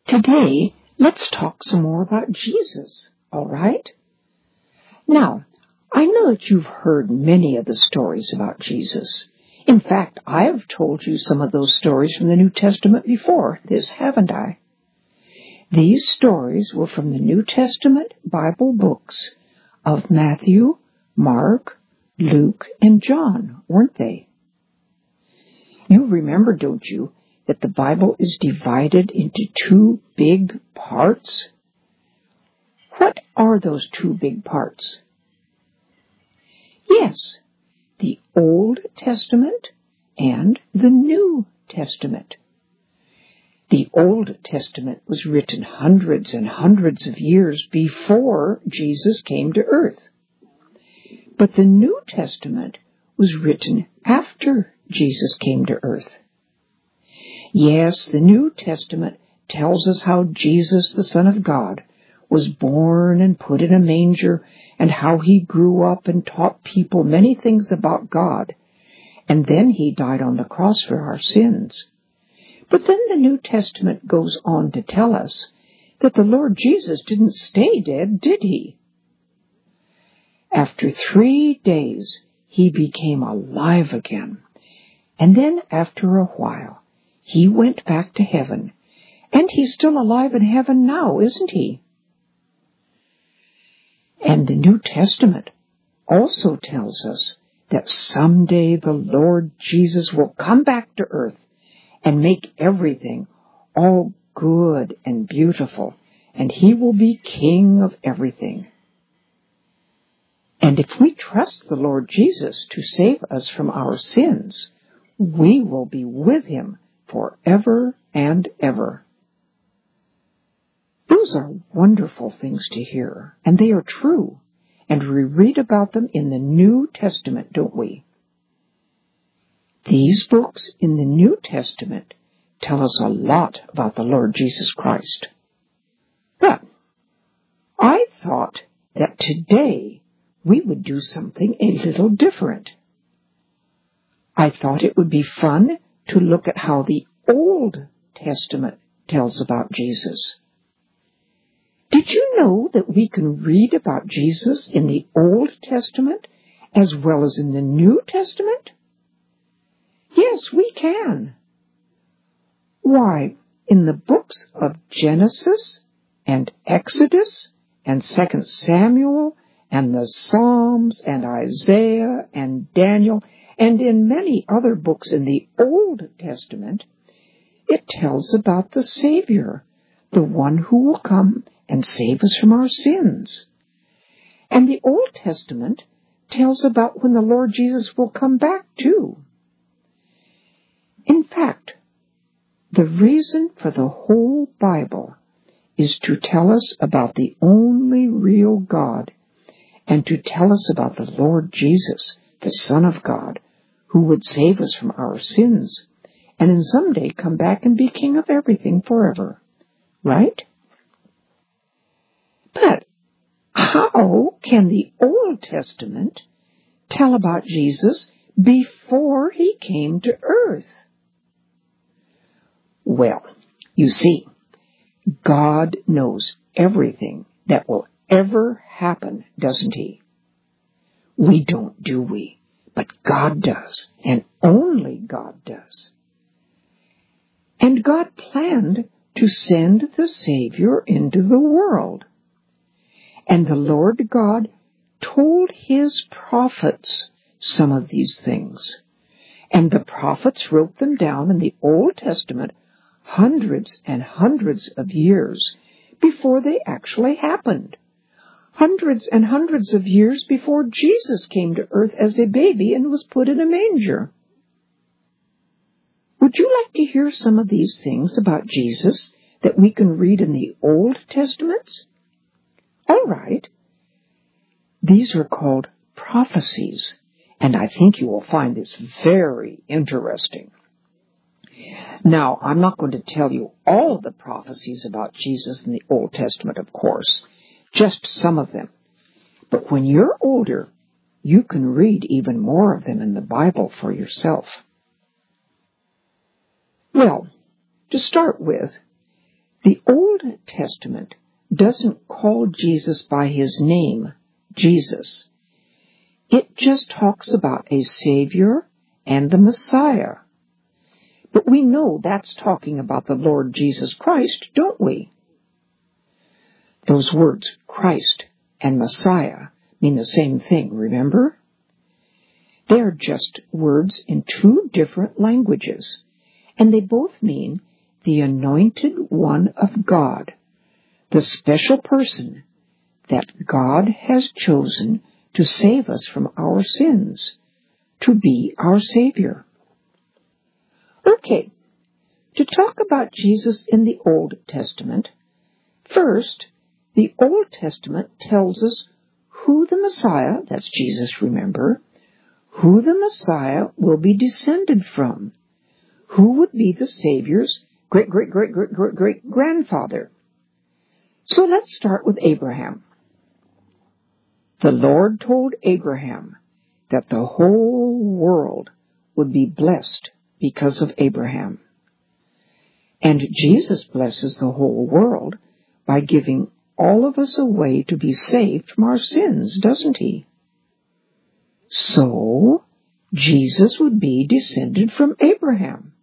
Today, let's talk some more about Jesus, all right? Now, I know that you've heard many of the stories about Jesus. In fact, I have told you some of those stories from the New Testament before this, haven't I? These stories were from the New Testament Bible books of Matthew, Mark, Luke, and John, weren't they? You remember, don't you, that the Bible is divided into two big parts? What are those two big parts? Yes, the Old Testament and the New Testament. The Old Testament was written hundreds and hundreds of years before Jesus came to earth. But the New Testament was written after Jesus came to earth. Yes, the New Testament tells us how Jesus, the Son of God, was born and put in a manger, and how he grew up and taught people many things about God, and then he died on the cross for our sins. But then the New Testament goes on to tell us that the Lord Jesus didn't stay dead, did he? After 3 days, he became alive again, and then after a while, he went back to heaven, and he's still alive in heaven now, isn't he? And the New Testament also tells us that someday the Lord Jesus will come back to earth and make everything all good and beautiful, and he will be king of everything. And if we trust the Lord Jesus to save us from our sins, we will be with him forever and ever. Those are wonderful things to hear, and they are true, and we read about them in the New Testament, don't we? These books in the New Testament tell us a lot about the Lord Jesus Christ. But I thought that today we would do something a little different. I thought it would be fun to look at how the Old Testament tells about Jesus. Did you know that we can read about Jesus in the Old Testament as well as in the New Testament? Yes, we can. Why, in the books of Genesis and Exodus and 2 Samuel and the Psalms and Isaiah and Daniel and in many other books in the Old Testament, it tells about the Savior, the one who will come and save us from our sins. And the Old Testament tells about when the Lord Jesus will come back too. In fact, the reason for the whole Bible is to tell us about the only real God and to tell us about the Lord Jesus, the Son of God, who would save us from our sins and then someday come back and be king of everything forever. Right? But how can the Old Testament tell about Jesus before he came to earth? Well, you see, God knows everything that will ever happen, doesn't he? We don't, do we? But God does, and only God does. And God planned to send the Savior into the world. And the Lord God told his prophets some of these things. And the prophets wrote them down in the Old Testament hundreds and hundreds of years before they actually happened. Hundreds and hundreds of years before Jesus came to earth as a baby and was put in a manger. Would you like to hear some of these things about Jesus that we can read in the Old Testaments? All right. These are called prophecies, and I think you will find this very interesting. Now, I'm not going to tell you all of the prophecies about Jesus in the Old Testament, of course, just some of them. But when you're older, you can read even more of them in the Bible for yourself. Well, to start with, The Old Testament doesn't call Jesus by his name, Jesus. It just talks about a Savior and the Messiah. But we know that's talking about the Lord Jesus Christ, don't we? Those words, Christ and Messiah, mean the same thing, remember? They are just words in two different languages, and they both mean the anointed one of God, the special person that God has chosen to save us from our sins, to be our Savior. Okay, to talk about Jesus in the Old Testament, first, the Old Testament tells us who the Messiah, that's Jesus, remember, who the Messiah will be descended from, who would be the Savior's great-great-great-great-great-great-grandfather. So let's start with Abraham. The Lord told Abraham that the whole world would be blessed because of Abraham. And Jesus blesses the whole world by giving all of us a way to be saved from our sins, doesn't he? So, Jesus would be descended from Abraham.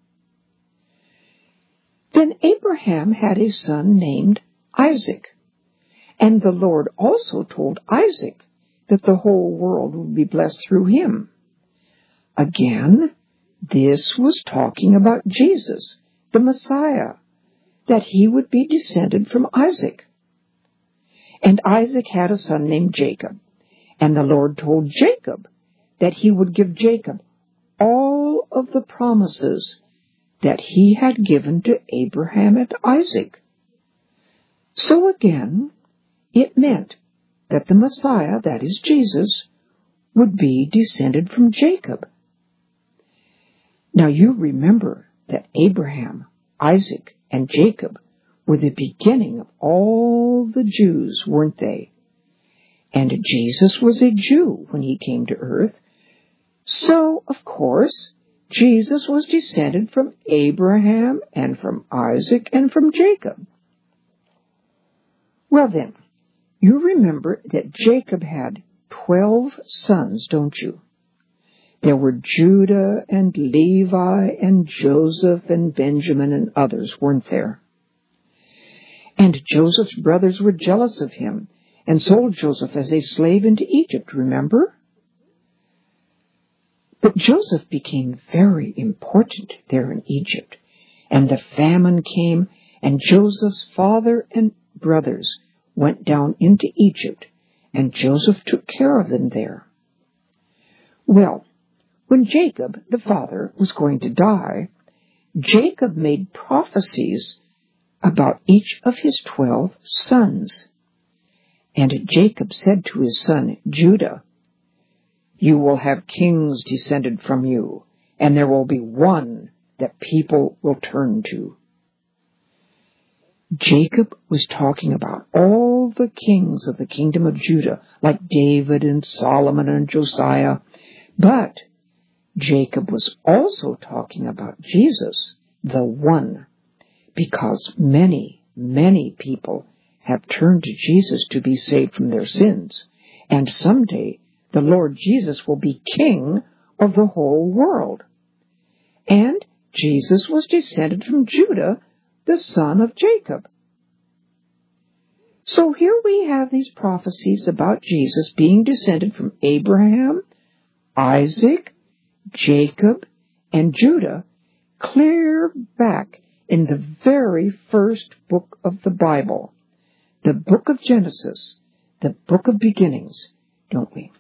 Then Abraham had a son named Isaac, and the Lord also told Isaac that the whole world would be blessed through him. Again, this was talking about Jesus, the Messiah, that he would be descended from Isaac. And Isaac had a son named Jacob, and the Lord told Jacob that he would give Jacob all of the promises that he had given to Abraham and Isaac. So again, it meant that the Messiah, that is Jesus, would be descended from Jacob. Now you remember that Abraham, Isaac, and Jacob were the beginning of all the Jews, weren't they? And Jesus was a Jew when he came to earth. So, of course, Jesus was descended from Abraham and from Isaac and from Jacob. Well then, you remember that Jacob had 12 sons, don't you? There were Judah and Levi and Joseph and Benjamin and others, weren't there? And Joseph's brothers were jealous of him and sold Joseph as a slave into Egypt, remember? But Joseph became very important there in Egypt, and the famine came, and Joseph's father and brothers went down into Egypt, and Joseph took care of them there. Well, when Jacob, the father, was going to die, Jacob made prophecies about each of his 12 sons. And Jacob said to his son Judah, "You will have kings descended from you, and there will be one that people will turn to." Jacob was talking about all the kings of the kingdom of Judah, like David and Solomon and Josiah. But Jacob was also talking about Jesus, the one, because many, many people have turned to Jesus to be saved from their sins, and someday the Lord Jesus will be king of the whole world. And Jesus was descended from Judah, the son of Jacob. So here we have these prophecies about Jesus being descended from Abraham, Isaac, Jacob, and Judah, clear back in the very first book of the Bible, the book of Genesis, the book of beginnings, don't we?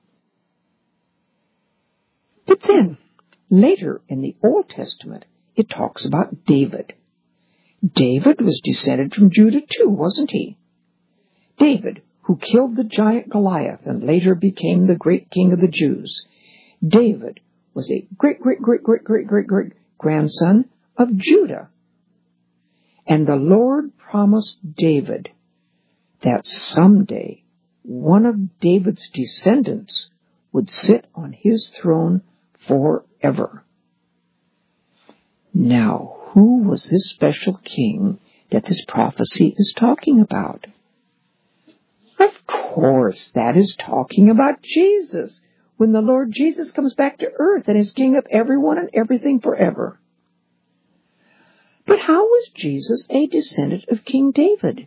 But then, later in the Old Testament, it talks about David. David was descended from Judah too, wasn't he? David, who killed the giant Goliath and later became the great king of the Jews. David was a great-great-great-great-great-great-grandson of Judah. And the Lord promised David that someday one of David's descendants would sit on his throne forever. Now, who was this special king that this prophecy is talking about? Of course, that is talking about Jesus, when the Lord Jesus comes back to earth and is king of everyone and everything forever. But how was Jesus a descendant of King David?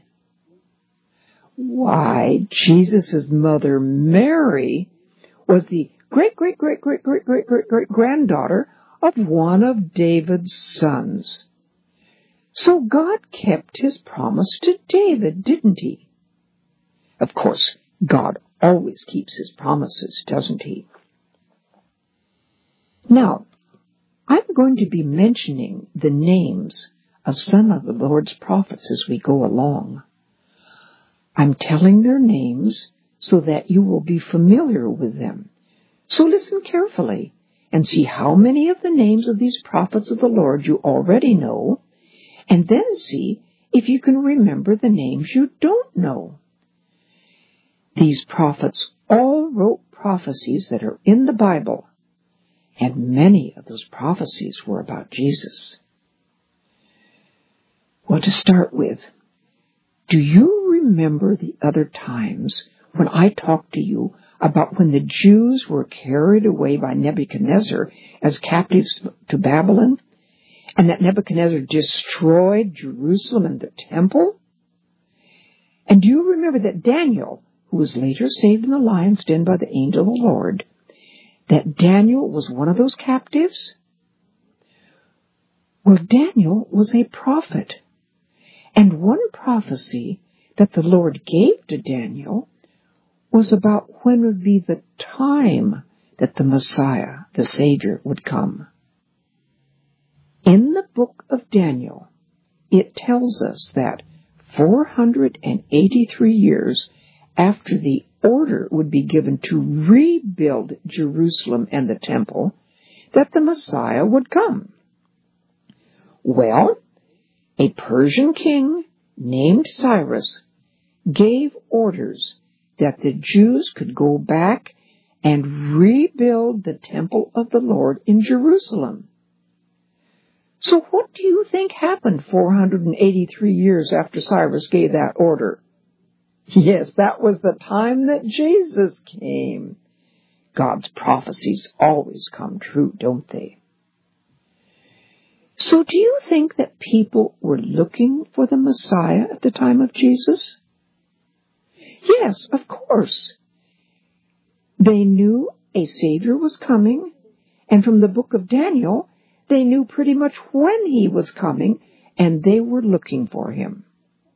Why, Jesus' mother Mary was the great-great-great-great-great-great-great-granddaughter of one of David's sons. So God kept his promise to David, didn't he? Of course, God always keeps his promises, doesn't he? Now, I'm going to be mentioning the names of some of the Lord's prophets as we go along. I'm telling their names so that you will be familiar with them. So listen carefully and see how many of the names of these prophets of the Lord you already know, and then see if you can remember the names you don't know. These prophets all wrote prophecies that are in the Bible, and many of those prophecies were about Jesus. Well, to start with, do you remember the other times when I talked to you about when the Jews were carried away by Nebuchadnezzar as captives to Babylon, and that Nebuchadnezzar destroyed Jerusalem and the temple? And do you remember that Daniel, who was later saved in the lion's den by the angel of the Lord, that Daniel was one of those captives? Well, Daniel was a prophet. And one prophecy that the Lord gave to Daniel was about when would be the time that the Messiah, the Savior, would come. In the book of Daniel, it tells us that 483 years after the order would be given to rebuild Jerusalem and the temple, that the Messiah would come. Well, a Persian king named Cyrus gave orders that the Jews could go back and rebuild the temple of the Lord in Jerusalem. So what do you think happened 483 years after Cyrus gave that order? Yes, that was the time that Jesus came. God's prophecies always come true, don't they? So do you think that people were looking for the Messiah at the time of Jesus? Yes, of course. They knew a Savior was coming, and from the book of Daniel, they knew pretty much when he was coming, and they were looking for him.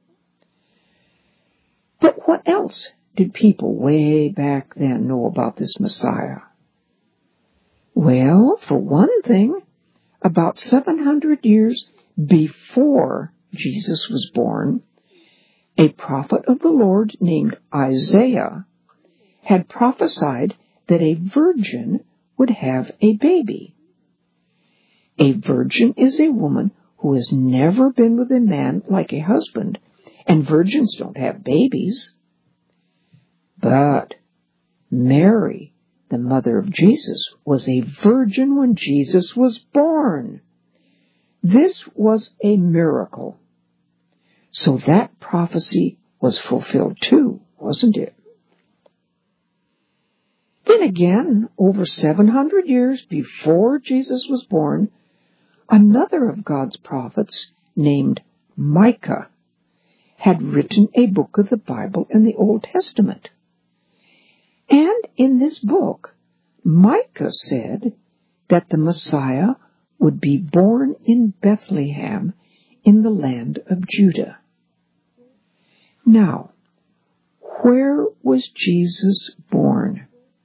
But what else did people way back then know about this Messiah? Well, for one thing, about 700 years before Jesus was born, a prophet of the Lord named Isaiah had prophesied that a virgin would have a baby. A virgin is a woman who has never been with a man like a husband, and virgins don't have babies. But Mary, the mother of Jesus, was a virgin when Jesus was born. This was a miracle. So that prophecy was fulfilled too, wasn't it? Then again, over 700 years before Jesus was born, another of God's prophets, named Micah, had written a book of the Bible in the Old Testament. And in this book, Micah said that the Messiah would be born in Bethlehem in the land of Judah. Now, where was Jesus born?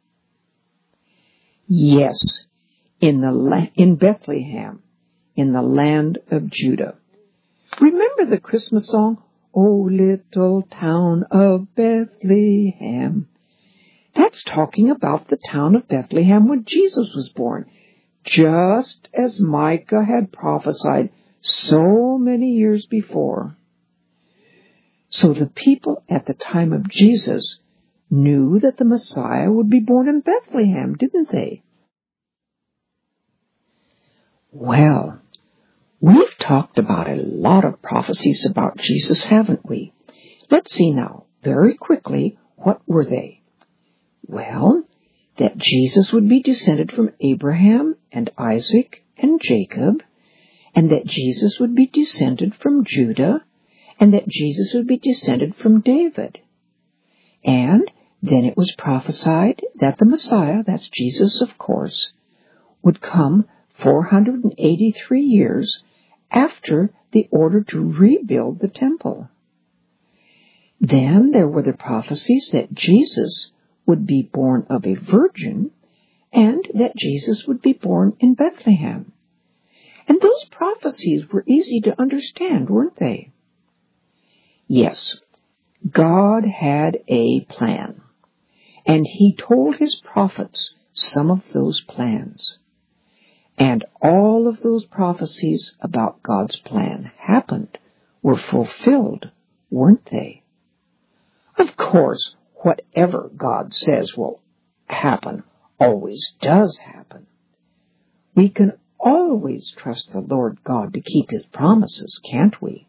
Yes, in Bethlehem, in the land of Judah. Remember the Christmas song, "O little town of Bethlehem"? That's talking about the town of Bethlehem when Jesus was born, just as Micah had prophesied so many years before. So the people at the time of Jesus knew that the Messiah would be born in Bethlehem, didn't they? Well, We've talked about a lot of prophecies about Jesus, haven't we? Let's see now, very quickly, what were they? Well, that Jesus would be descended from Abraham and Isaac and Jacob, and that Jesus would be descended from Judah, and that Jesus would be descended from David. And then it was prophesied that the Messiah, that's Jesus of course, would come 483 years after the order to rebuild the temple. Then there were the prophecies that Jesus would be born of a virgin and that Jesus would be born in Bethlehem. And those prophecies were easy to understand, weren't they? Yes, God had a plan, and He told His prophets some of those plans. And all of those prophecies about God's plan happened, were fulfilled, weren't they? Of course, whatever God says will happen always does happen. We can always trust the Lord God to keep His promises, can't we?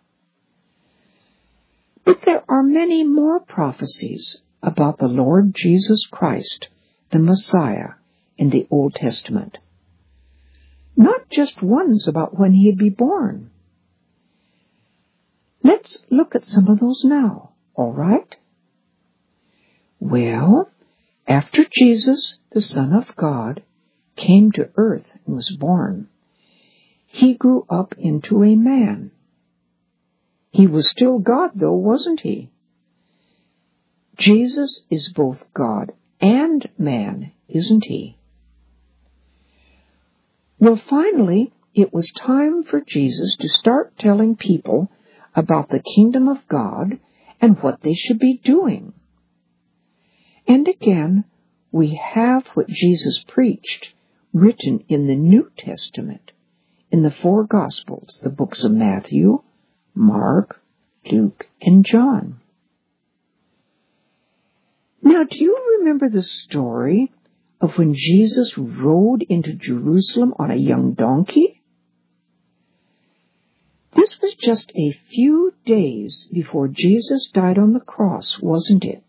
But there are many more prophecies about the Lord Jesus Christ, the Messiah, in the Old Testament. Not just ones about when He'd be born. Let's look at some of those now, all right? Well, after Jesus, the Son of God, came to earth and was born, He grew up into a man. He was still God, though, wasn't He? Jesus is both God and man, isn't He? Well, finally, it was time for Jesus to start telling people about the kingdom of God and what they should be doing. And again, we have what Jesus preached written in the New Testament, in the 4 Gospels, the books of Matthew, Mark, Luke, and John. Now, do you remember the story of when Jesus rode into Jerusalem on a young donkey? This was just a few days before Jesus died on the cross, wasn't it?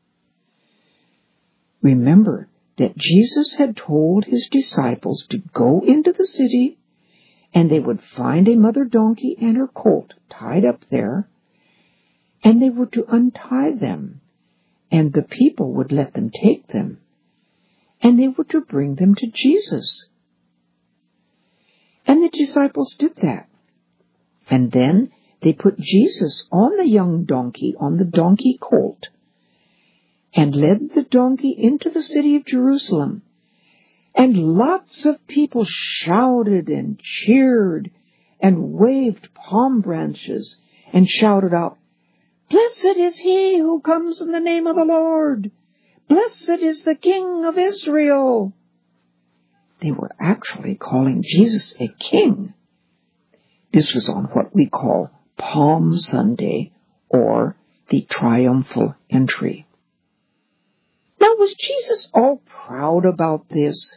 Remember that Jesus had told His disciples to go into the city, and they would find a mother donkey and her colt tied up there, and they were to untie them, and the people would let them take them, and they were to bring them to Jesus. And the disciples did that. And then they put Jesus on the young donkey, on the donkey colt, and led the donkey into the city of Jerusalem. And lots of people shouted and cheered and waved palm branches and shouted out, "Blessed is He who comes in the name of the Lord! Blessed is the King of Israel!" They were actually calling Jesus a king. This was on what we call Palm Sunday, or the triumphal entry. Now, was Jesus all proud about this?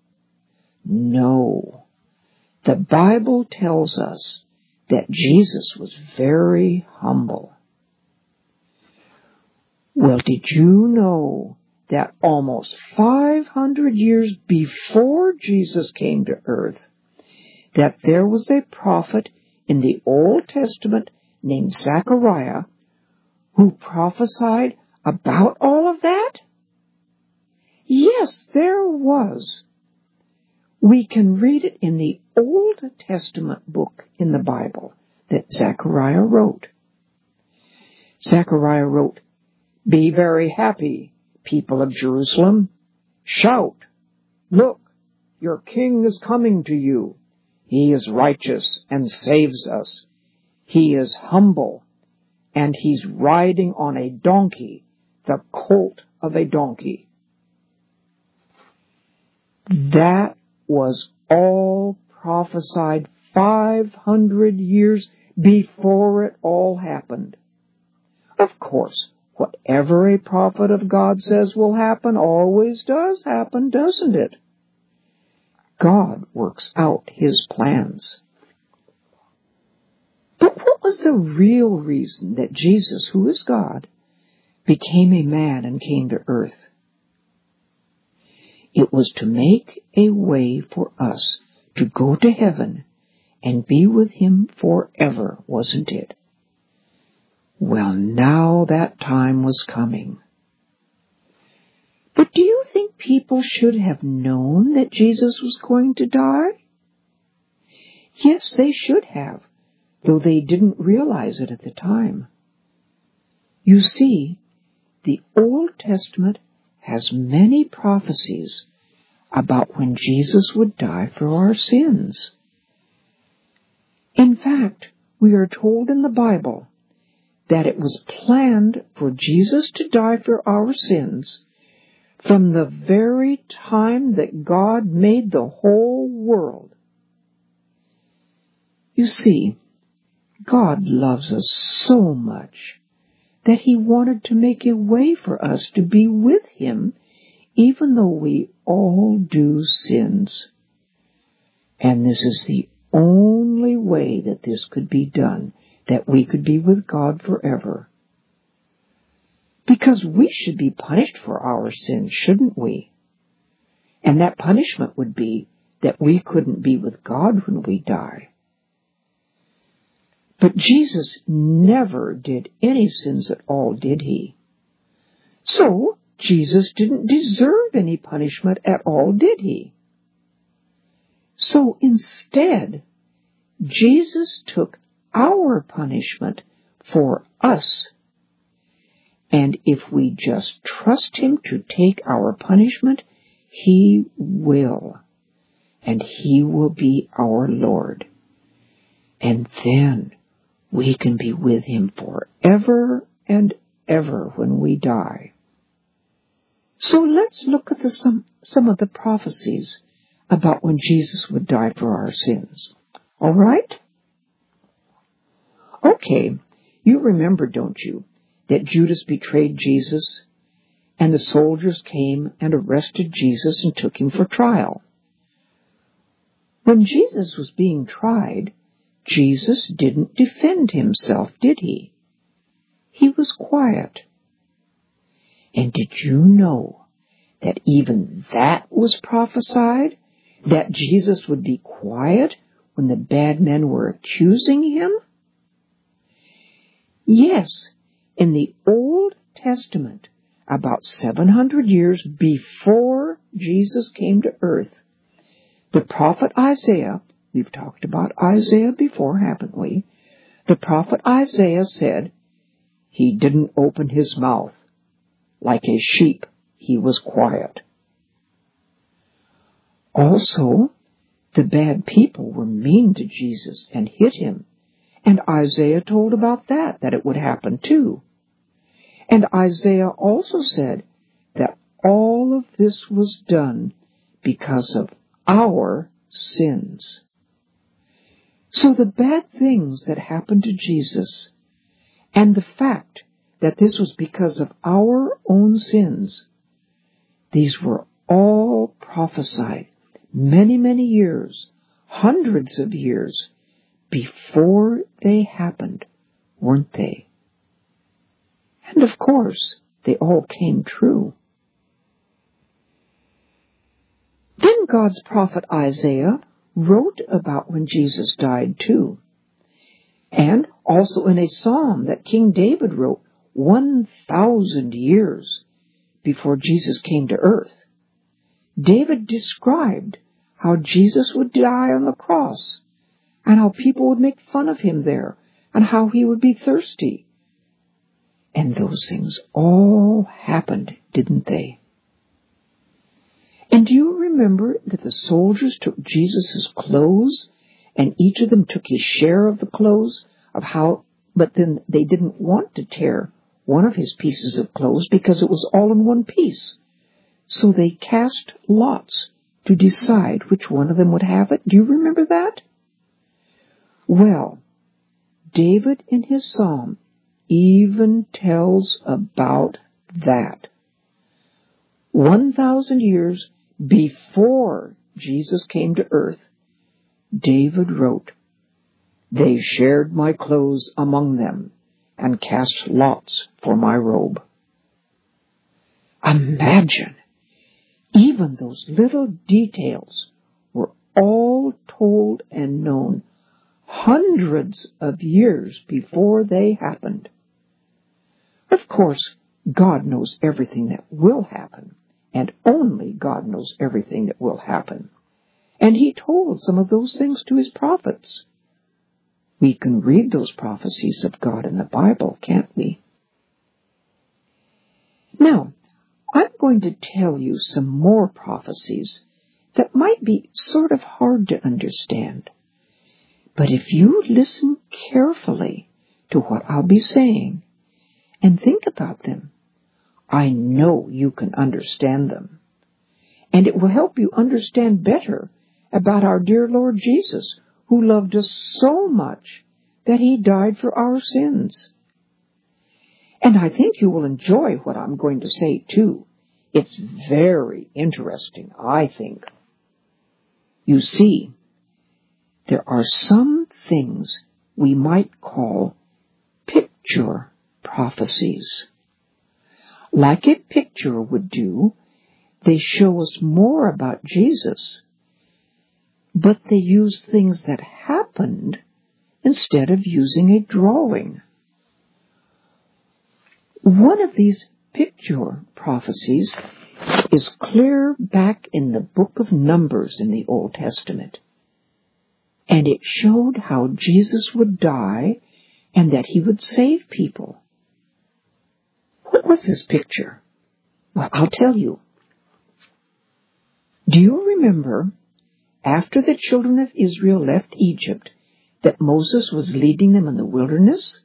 No. The Bible tells us that Jesus was very humble. Well, did you know that almost 500 years before Jesus came to earth, that there was a prophet in the Old Testament named Zechariah who prophesied about all of that? Yes, there was. We can read it in the Old Testament book in the Bible that Zechariah wrote. Zechariah wrote, "Be very happy, people of Jerusalem. Shout, look, your king is coming to you. He is righteous and saves us. He is humble, and he's riding on a donkey, the colt of a donkey." That was all prophesied 500 years before it all happened. Of course, whatever a prophet of God says will happen always does happen, doesn't it? God works out His plans. But what was the real reason that Jesus, who is God, became a man and came to earth? It was to make a way for us to go to heaven and be with Him forever, wasn't it? Well, now that time was coming. But do you think people should have known that Jesus was going to die? Yes, they should have, though they didn't realize it at the time. You see, the Old Testament has many prophecies about when Jesus would die for our sins. In fact, we are told in the Bible that it was planned for Jesus to die for our sins from the very time that God made the whole world. You see, God loves us so much that He wanted to make a way for us to be with Him, even though we all do sins. And this is the only way that this could be done, that we could be with God forever. Because we should be punished for our sins, shouldn't we? And that punishment would be that we couldn't be with God when we die. But Jesus never did any sins at all, did He? So, Jesus didn't deserve any punishment at all, did He? So instead, Jesus took our punishment for us. And if we just trust Him to take our punishment, He will. And He will be our Lord. And then we can be with Him forever and ever when we die. So let's look at some of the prophecies about when Jesus would die for our sins. All right? Okay, you remember, don't you, that Judas betrayed Jesus, and the soldiers came and arrested Jesus and took Him for trial. When Jesus was being tried, Jesus didn't defend Himself, did He? He was quiet. And did you know that even that was prophesied? That Jesus would be quiet when the bad men were accusing Him? Yes, in the Old Testament, about 700 years before Jesus came to earth, the prophet Isaiah, we've talked about Isaiah before, haven't we? The prophet Isaiah said, "He didn't open His mouth. Like a sheep, He was quiet." Also, the bad people were mean to Jesus and hit Him. And Isaiah told about that it would happen too. And Isaiah also said that all of this was done because of our sins. So the bad things that happened to Jesus, and the fact that this was because of our own sins, these were all prophesied many, many years, hundreds of years, before they happened, weren't they? And of course, they all came true. Then God's prophet Isaiah wrote about when Jesus died too. And also in a psalm that King David wrote 1,000 years before Jesus came to earth, David described how Jesus would die on the cross, and how people would make fun of Him there, and how He would be thirsty. And those things all happened, didn't they? And do you remember that the soldiers took Jesus' clothes, and each of them took his share of the clothes, but then they didn't want to tear one of His pieces of clothes because it was all in one piece. So they cast lots to decide which one of them would have it. Do you remember that? Well, David in his psalm even tells about that. 1,000 years before Jesus came to earth, David wrote, They shared my clothes among them and cast lots for my robe. Imagine, even those little details were all told and known hundreds of years before they happened. Of course, God knows everything that will happen, and only God knows everything that will happen. And He told some of those things to His prophets. We can read those prophecies of God in the Bible, can't we? Now, I'm going to tell you some more prophecies that might be sort of hard to understand. But if you listen carefully to what I'll be saying and think about them, I know you can understand them. And it will help you understand better about our dear Lord Jesus, who loved us so much that He died for our sins. And I think you will enjoy what I'm going to say, too. It's very interesting, I think. You see, there are some things we might call picture prophecies. Like a picture would do, they show us more about Jesus, but they use things that happened instead of using a drawing. One of these picture prophecies is clear back in the book of Numbers in the Old Testament. And it showed how Jesus would die and that He would save people. What was this picture? Well, I'll tell you. Do you remember, after the children of Israel left Egypt, that Moses was leading them in the wilderness?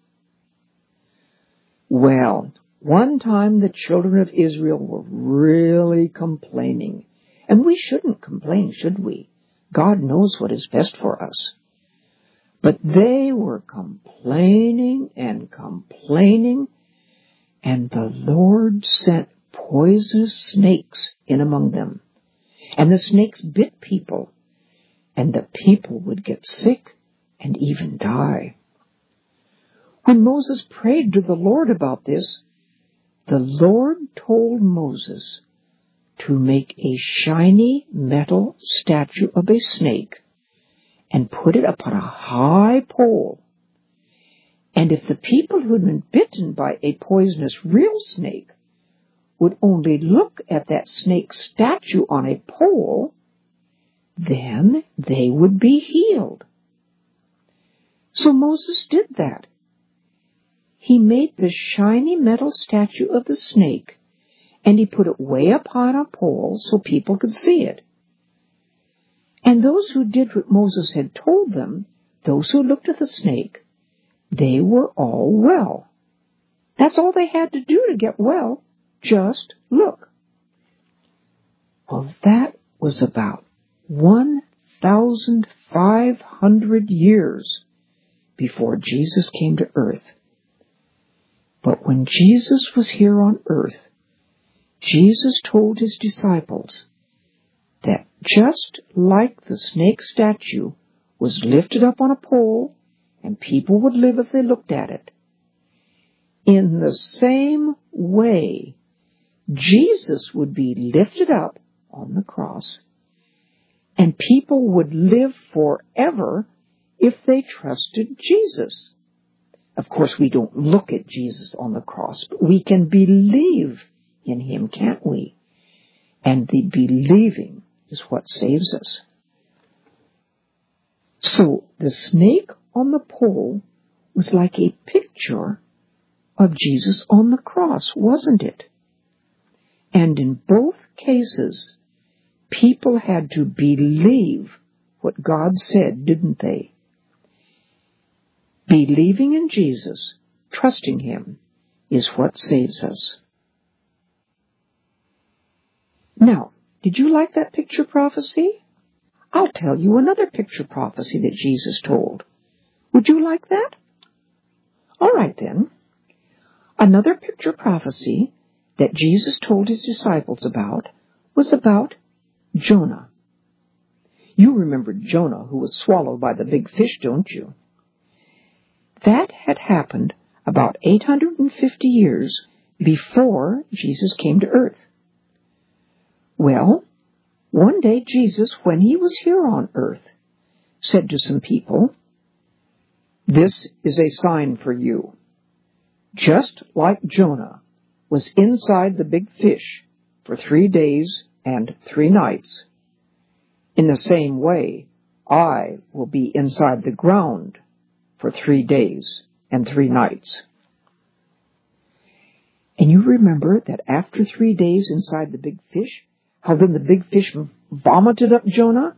Well, one time the children of Israel were really complaining. And we shouldn't complain, should we? God knows what is best for us. But they were complaining and complaining, and the Lord sent poisonous snakes in among them. And the snakes bit people, and the people would get sick and even die. When Moses prayed to the Lord about this, the Lord told Moses to make a shiny metal statue of a snake and put it upon a high pole. And if the people who had been bitten by a poisonous real snake would only look at that snake statue on a pole, then they would be healed. So Moses did that. He made the shiny metal statue of the snake, and he put it way up on a pole so people could see it. And those who did what Moses had told them, those who looked at the snake, they were all well. That's all they had to do to get well, just look. Well, that was about 1,500 years before Jesus came to earth. But when Jesus was here on earth, Jesus told His disciples that just like the snake statue was lifted up on a pole and people would live if they looked at it, in the same way, Jesus would be lifted up on the cross and people would live forever if they trusted Jesus. Of course, we don't look at Jesus on the cross, but we can believe in Him, can't we? And the believing is what saves us. So the snake on the pole was like a picture of Jesus on the cross, wasn't it? And in both cases, people had to believe what God said, didn't they? Believing in Jesus, trusting Him, is what saves us. Now, did you like that picture prophecy? I'll tell you another picture prophecy that Jesus told. Would you like that? All right, then. Another picture prophecy that Jesus told His disciples about was about Jonah. You remember Jonah, who was swallowed by the big fish, don't you? that had happened about 850 years before Jesus came to earth. Well, one day Jesus, when he was here on earth, said to some people, "This is a sign for you. Just like Jonah was inside the big fish for 3 days and 3 nights, in the same way I will be inside the ground for 3 days and 3 nights." And you remember that after 3 days inside the big fish, how then the big fish vomited up Jonah?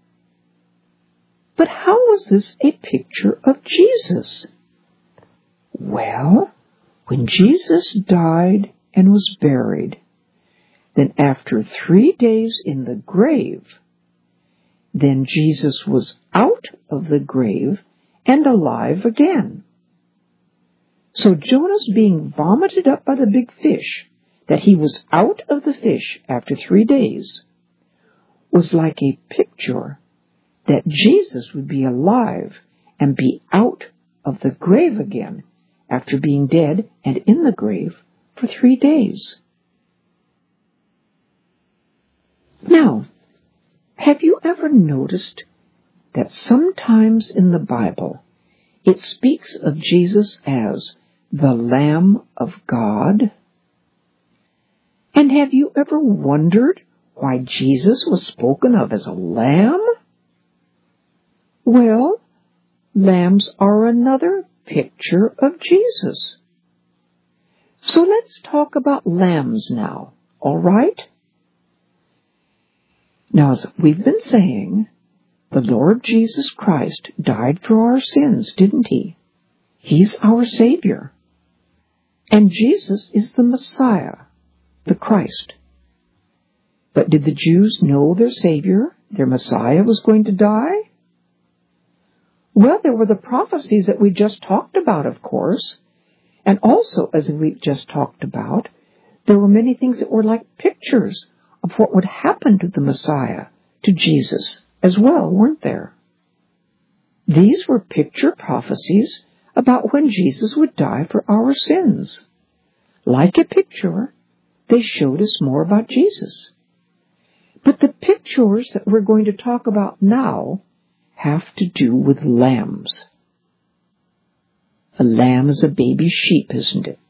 But how was this a picture of Jesus? Well, when Jesus died and was buried, then after 3 days in the grave, then Jesus was out of the grave and alive again. So Jonah's being vomited up by the big fish, that he was out of the fish after 3 days, was like a picture that Jesus would be alive and be out of the grave again after being dead and in the grave for 3 days. Now, have you ever noticed that sometimes in the Bible it speaks of Jesus as the Lamb of God? And have you ever wondered why Jesus was spoken of as a lamb? Well, lambs are another picture of Jesus. So let's talk about lambs now, all right? Now, as we've been saying, the Lord Jesus Christ died for our sins, didn't he? He's our Savior. And Jesus is the Messiah, the Christ. But did the Jews know their Savior, their Messiah, was going to die? Well, there were the prophecies that we just talked about, of course. And also, as we've just talked about, there were many things that were like pictures of what would happen to the Messiah, to Jesus as well, weren't there? These were picture prophecies about when Jesus would die for our sins. Like a picture, they showed us more about Jesus. But the pictures that we're going to talk about now have to do with lambs. A lamb is a baby sheep, isn't it?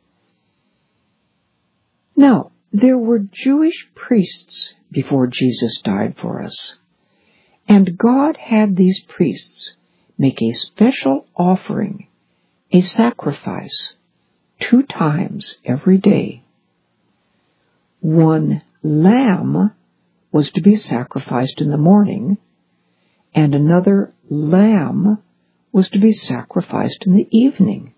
Now, there were Jewish priests before Jesus died for us. And God had these priests make a special offering, a sacrifice, 2 times every day. One lamb was to be sacrificed in the morning, and another lamb was to be sacrificed in the evening.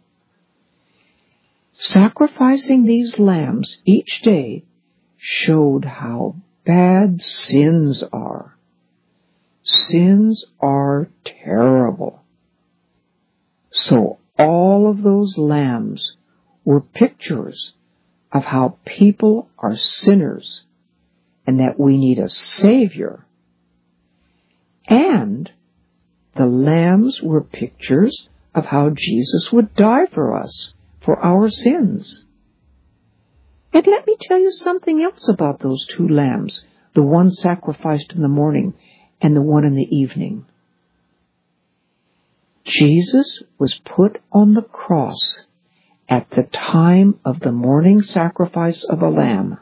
Sacrificing these lambs each day showed how bad sins are. Sins are terrible. So all of those lambs were pictures of how people are sinners and that we need a Savior. And the lambs were pictures of how Jesus would die for us, for our sins. And let me tell you something else about those 2 lambs, the one sacrificed in the morning and the one in the evening. Jesus was put on the cross at the time of the morning sacrifice of a lamb.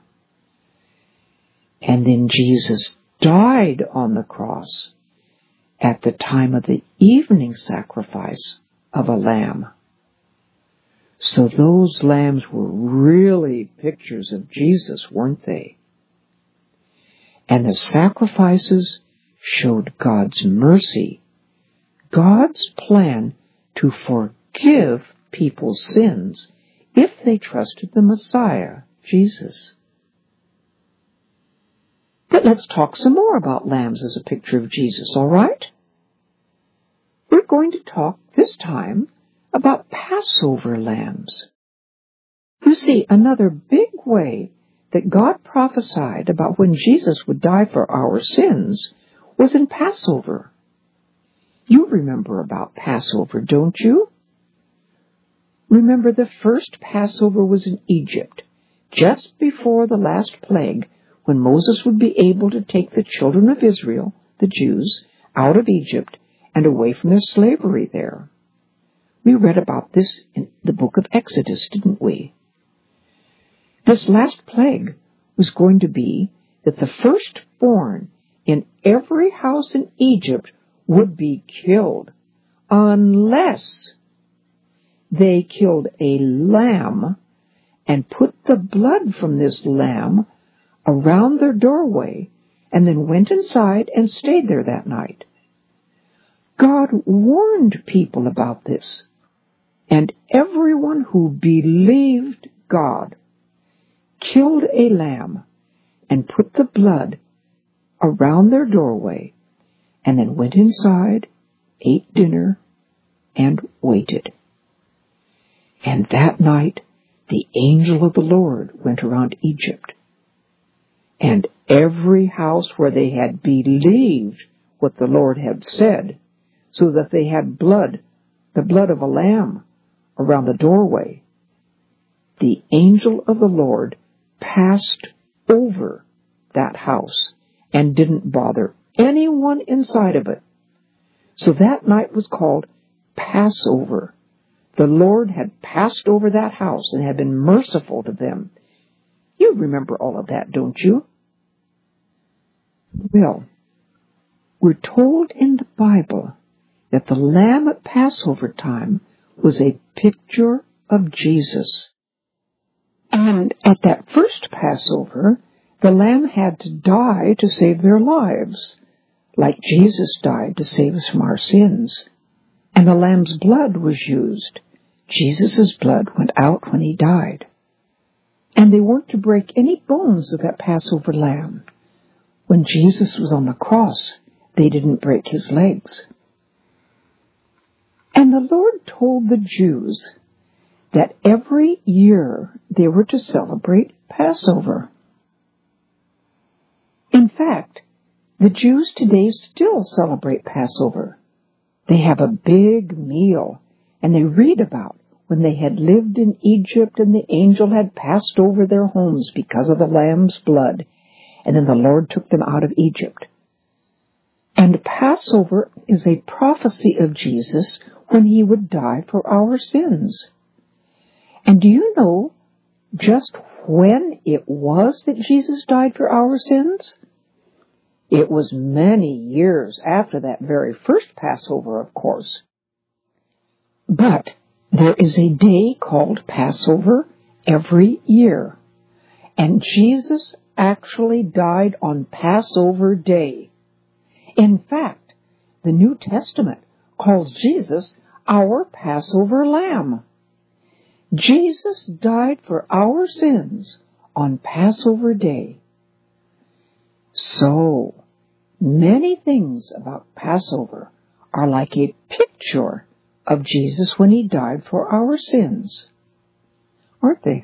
And then Jesus died on the cross at the time of the evening sacrifice of a lamb. So those lambs were really pictures of Jesus, weren't they? And the sacrifices showed God's mercy, God's plan to forgive people's sins if they trusted the Messiah, Jesus. But let's talk some more about lambs as a picture of Jesus, all right? We're going to talk this time about Passover lambs. You see, another big way that God prophesied about when Jesus would die for our sins was in Passover. You remember about Passover, don't you? Remember, the first Passover was in Egypt, just before the last plague, when Moses would be able to take the children of Israel, the Jews, out of Egypt and away from their slavery there. We read about this in the book of Exodus, didn't we? This last plague was going to be that the firstborn in every house in Egypt would be killed unless they killed a lamb and put the blood from this lamb around their doorway and then went inside and stayed there that night. God warned people about this, and everyone who believed God killed a lamb and put the blood around their doorway and then went inside, ate dinner, and waited. And that night, the angel of the Lord went around Egypt. And every house where they had believed what the Lord had said, so that they had blood, the blood of a lamb, around the doorway, the angel of the Lord passed over that house and didn't bother anyone inside of it. So that night was called Passover. The Lord had passed over that house and had been merciful to them. You remember all of that, don't you? Well, we're told in the Bible that the lamb at Passover time was a picture of Jesus. And at that first Passover, the lamb had to die to save their lives, like Jesus died to save us from our sins. And the lamb's blood was used. Jesus' blood went out when he died. And they weren't to break any bones of that Passover lamb. When Jesus was on the cross, they didn't break his legs. And the Lord told the Jews that every year they were to celebrate Passover. In fact, the Jews today still celebrate Passover. They have a big meal, and they read about when they had lived in Egypt and the angel had passed over their homes because of the lamb's blood, and then the Lord took them out of Egypt. And Passover is a prophecy of Jesus when he would die for our sins. And do you know just when it was that Jesus died for our sins? It was many years after that very first Passover, of course. But there is a day called Passover every year. And Jesus actually died on Passover Day. In fact, the New Testament calls Jesus our Passover Lamb. Jesus died for our sins on Passover Day. So, many things about Passover are like a picture of Jesus when he died for our sins, aren't they?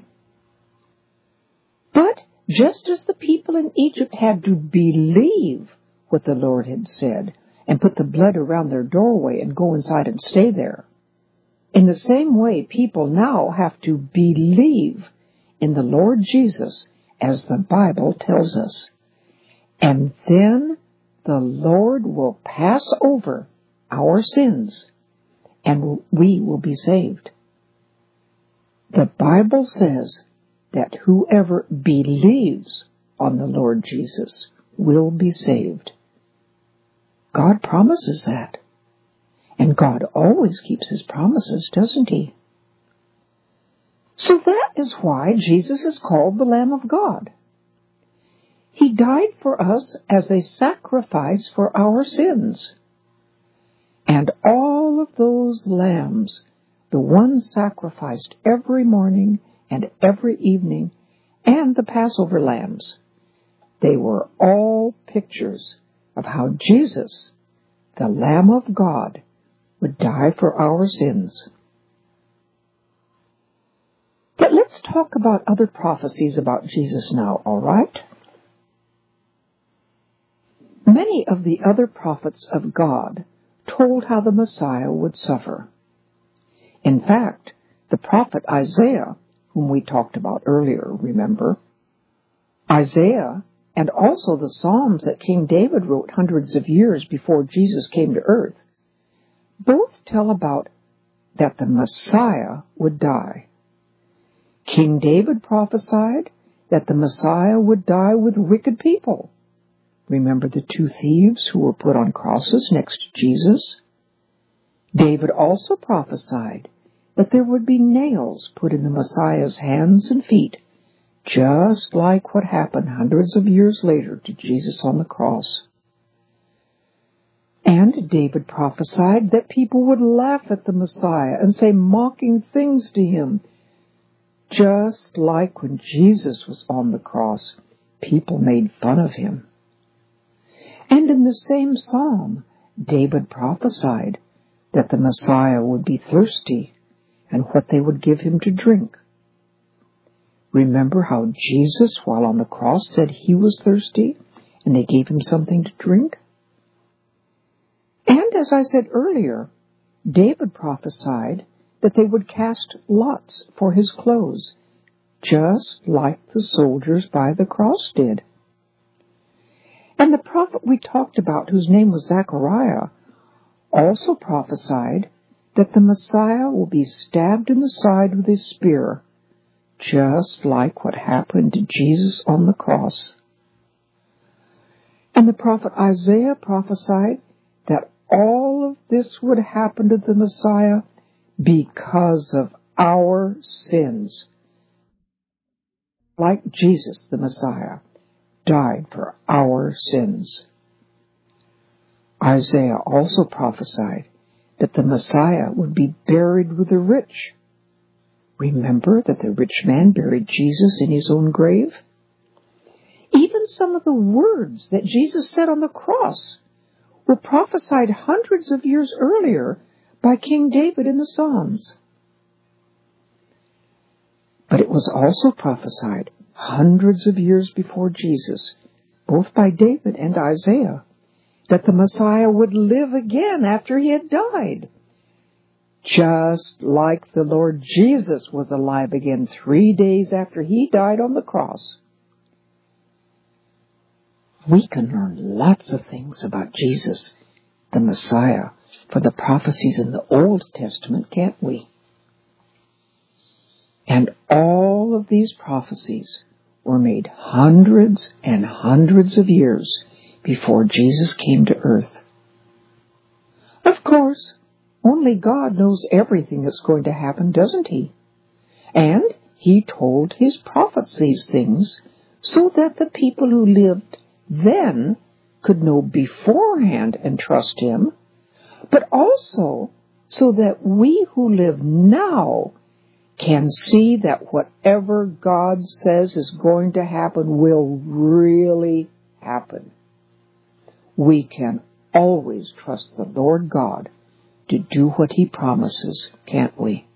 But just as the people in Egypt had to believe what the Lord had said and put the blood around their doorway and go inside and stay there, in the same way, people now have to believe in the Lord Jesus as the Bible tells us. And then the Lord will pass over our sins and we will be saved. The Bible says that whoever believes on the Lord Jesus will be saved. God promises that. And God always keeps his promises, doesn't he? So that is why Jesus is called the Lamb of God. He died for us as a sacrifice for our sins. And all of those lambs, the ones sacrificed every morning and every evening, and the Passover lambs, they were all pictures of how Jesus, the Lamb of God, would die for our sins. But let's talk about other prophecies about Jesus now, all right? Many of the other prophets of God told how the Messiah would suffer. In fact, the prophet Isaiah, whom we talked about earlier, remember? Isaiah and also the Psalms that King David wrote hundreds of years before Jesus came to earth both tell about that the Messiah would die. King David prophesied that the Messiah would die with wicked people. Remember the two thieves who were put on crosses next to Jesus? David also prophesied that there would be nails put in the Messiah's hands and feet, just like what happened hundreds of years later to Jesus on the cross. And David prophesied that people would laugh at the Messiah and say mocking things to him, just like when Jesus was on the cross, people made fun of him. And in the same psalm, David prophesied that the Messiah would be thirsty and what they would give him to drink. Remember how Jesus, while on the cross, said he was thirsty and they gave him something to drink? And as I said earlier, David prophesied that they would cast lots for his clothes, just like the soldiers by the cross did. And the prophet we talked about, whose name was Zechariah, also prophesied that the Messiah will be stabbed in the side with his spear, just like what happened to Jesus on the cross. And the prophet Isaiah prophesied that all of this would happen to the Messiah because of our sins. Like Jesus, the Messiah, died for our sins. Isaiah also prophesied that the Messiah would be buried with the rich. Remember that the rich man buried Jesus in his own grave? Even some of the words that Jesus said on the cross were prophesied hundreds of years earlier by King David in the Psalms. But it was also prophesied hundreds of years before Jesus, both by David and Isaiah, that the Messiah would live again after he had died, just like the Lord Jesus was alive again 3 days after he died on the cross. We can learn lots of things about Jesus, the Messiah, from the prophecies in the Old Testament, can't we? And all of these prophecies were made hundreds and hundreds of years before Jesus came to earth. Of course, only God knows everything that's going to happen, doesn't he? And he told his prophets these things so that the people who lived then could know beforehand and trust him, but also so that we who live now can see that whatever God says is going to happen will really happen. We can always trust the Lord God to do what he promises, can't we?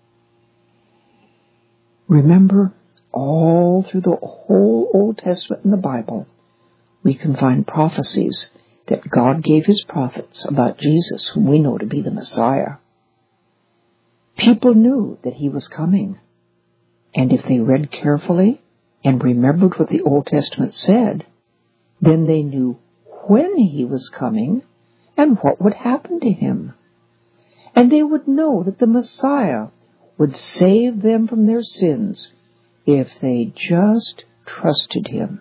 Remember, all through the whole Old Testament and the Bible, we can find prophecies that God gave his prophets about Jesus, whom we know to be the Messiah. People knew that he was coming, and if they read carefully and remembered what the Old Testament said, then they knew when he was coming and what would happen to him. And they would know that the Messiah would save them from their sins if they just trusted him.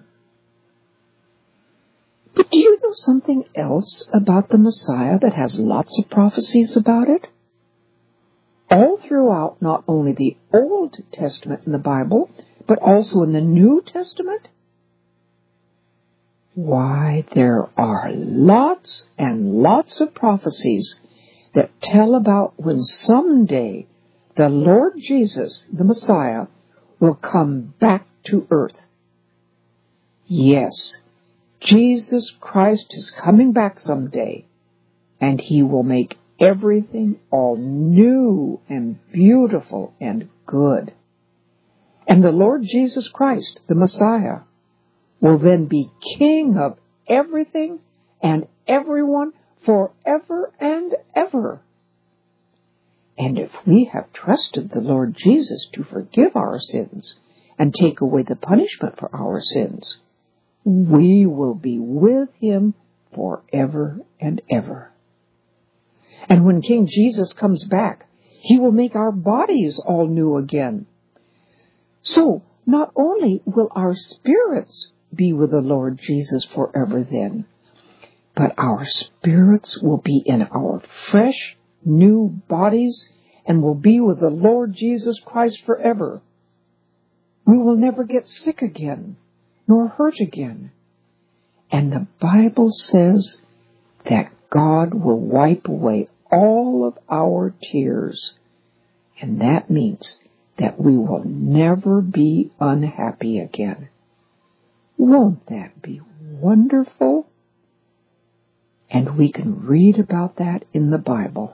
But do you know something else about the Messiah that has lots of prophecies about it? All throughout not only the Old Testament in the Bible, but also in the New Testament? Why, there are lots and lots of prophecies that tell about when someday the Lord Jesus, the Messiah, will come back to earth. Yes, Jesus Christ is coming back someday, and he will make everything all new and beautiful and good. And the Lord Jesus Christ, the Messiah, will then be king of everything and everyone forever and ever. And if we have trusted the Lord Jesus to forgive our sins and take away the punishment for our sins, we will be with Him forever and ever. And when King Jesus comes back, He will make our bodies all new again. So, not only will our spirits be with the Lord Jesus forever then, but our spirits will be in our fresh, new bodies and will be with the Lord Jesus Christ forever. We will never get sick again, nor hurt again. And the Bible says that God will wipe away all of our tears. And that means that we will never be unhappy again. Won't that be wonderful? And we can read about that in the Bible.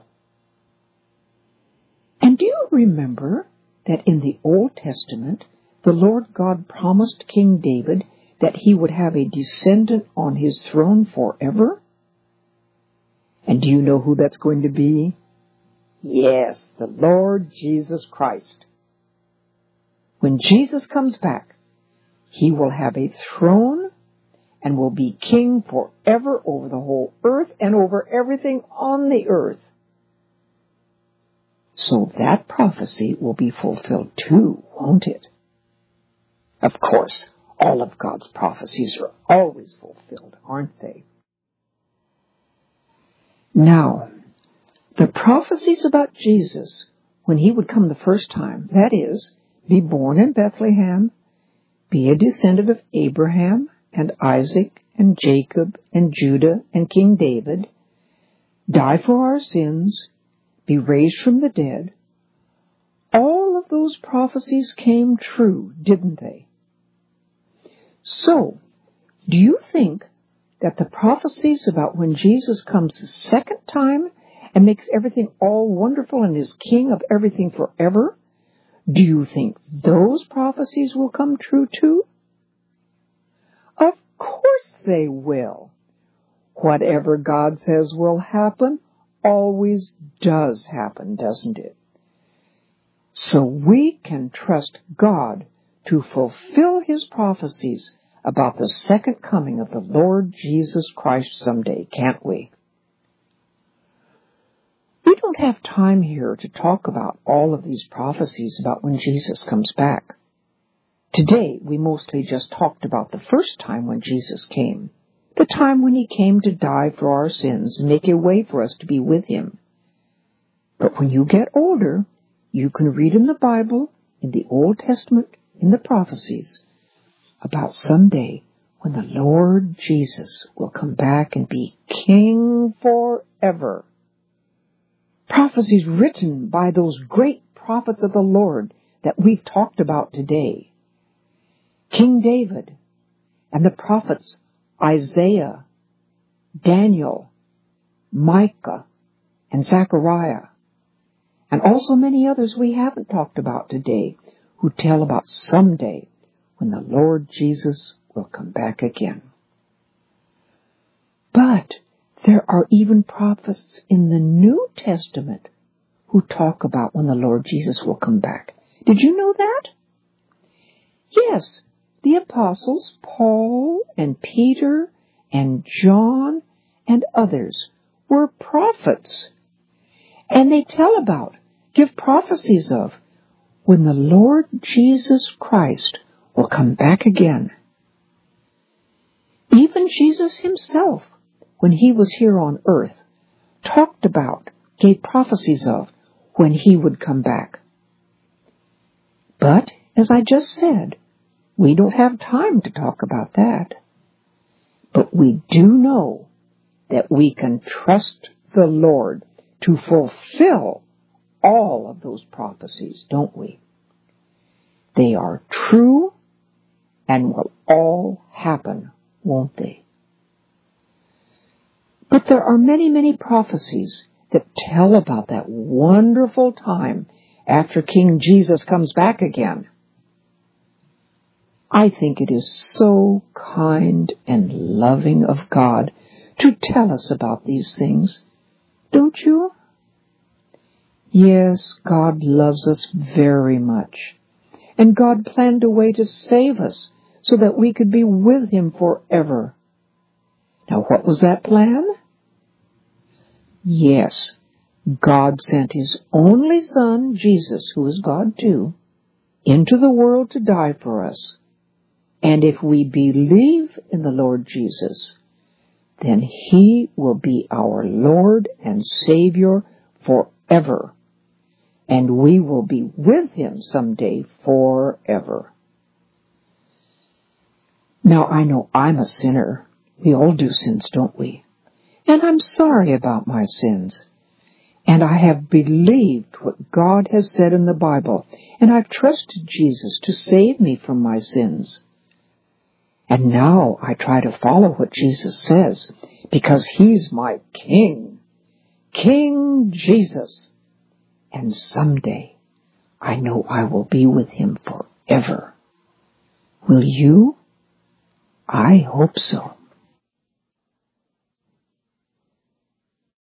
And do you remember that in the Old Testament, the Lord God promised King David that he would have a descendant on his throne forever? And do you know who that's going to be? Yes, the Lord Jesus Christ. When Jesus comes back, He will have a throne and will be king forever over the whole earth and over everything on the earth. So that prophecy will be fulfilled too, won't it? Of course, all of God's prophecies are always fulfilled, aren't they? Now, the prophecies about Jesus, when He would come the first time, that is, be born in Bethlehem, be a descendant of Abraham and Isaac and Jacob and Judah and King David, die for our sins, be raised from the dead, all of those prophecies came true, didn't they? So, do you think that the prophecies about when Jesus comes the second time and makes everything all wonderful and is king of everything forever, do you think those prophecies will come true too? Of course they will. Whatever God says will happen always does happen, doesn't it? So we can trust God to fulfill His prophecies about the second coming of the Lord Jesus Christ someday, can't we? We don't have time here to talk about all of these prophecies about when Jesus comes back. Today, we mostly just talked about the first time when Jesus came, the time when He came to die for our sins and make a way for us to be with Him. But when you get older, you can read in the Bible, in the Old Testament, in the prophecies, about someday when the Lord Jesus will come back and be King forever. Prophecies written by those great prophets of the Lord that we've talked about today. King David and the prophets Isaiah, Daniel, Micah, and Zechariah, and also many others we haven't talked about today who tell about someday when the Lord Jesus will come back again. But there are even prophets in the New Testament who talk about when the Lord Jesus will come back. Did you know that? Yes, the apostles Paul and Peter and John and others were prophets. And they tell about, give prophecies of, when the Lord Jesus Christ will come back again. Even Jesus Himself, when He was here on earth, talked about, gave prophecies of, when He would come back. But, as I just said, we don't have time to talk about that. But we do know that we can trust the Lord to fulfill all of those prophecies, don't we? They are true and will all happen, won't they? But there are many, many prophecies that tell about that wonderful time after King Jesus comes back again. I think it is so kind and loving of God to tell us about these things, don't you? Yes, God loves us very much. And God planned a way to save us so that we could be with Him forever. Now, what was that plan? Yes, God sent His only Son, Jesus, who is God too, into the world to die for us. And if we believe in the Lord Jesus, then He will be our Lord and Savior forever. And we will be with Him someday forever. Now, I know I'm a sinner. We all do sins, don't we? And I'm sorry about my sins. And I have believed what God has said in the Bible, and I've trusted Jesus to save me from my sins. And now I try to follow what Jesus says, because He's my King, King Jesus. And someday I know I will be with Him forever. Will you? I hope so.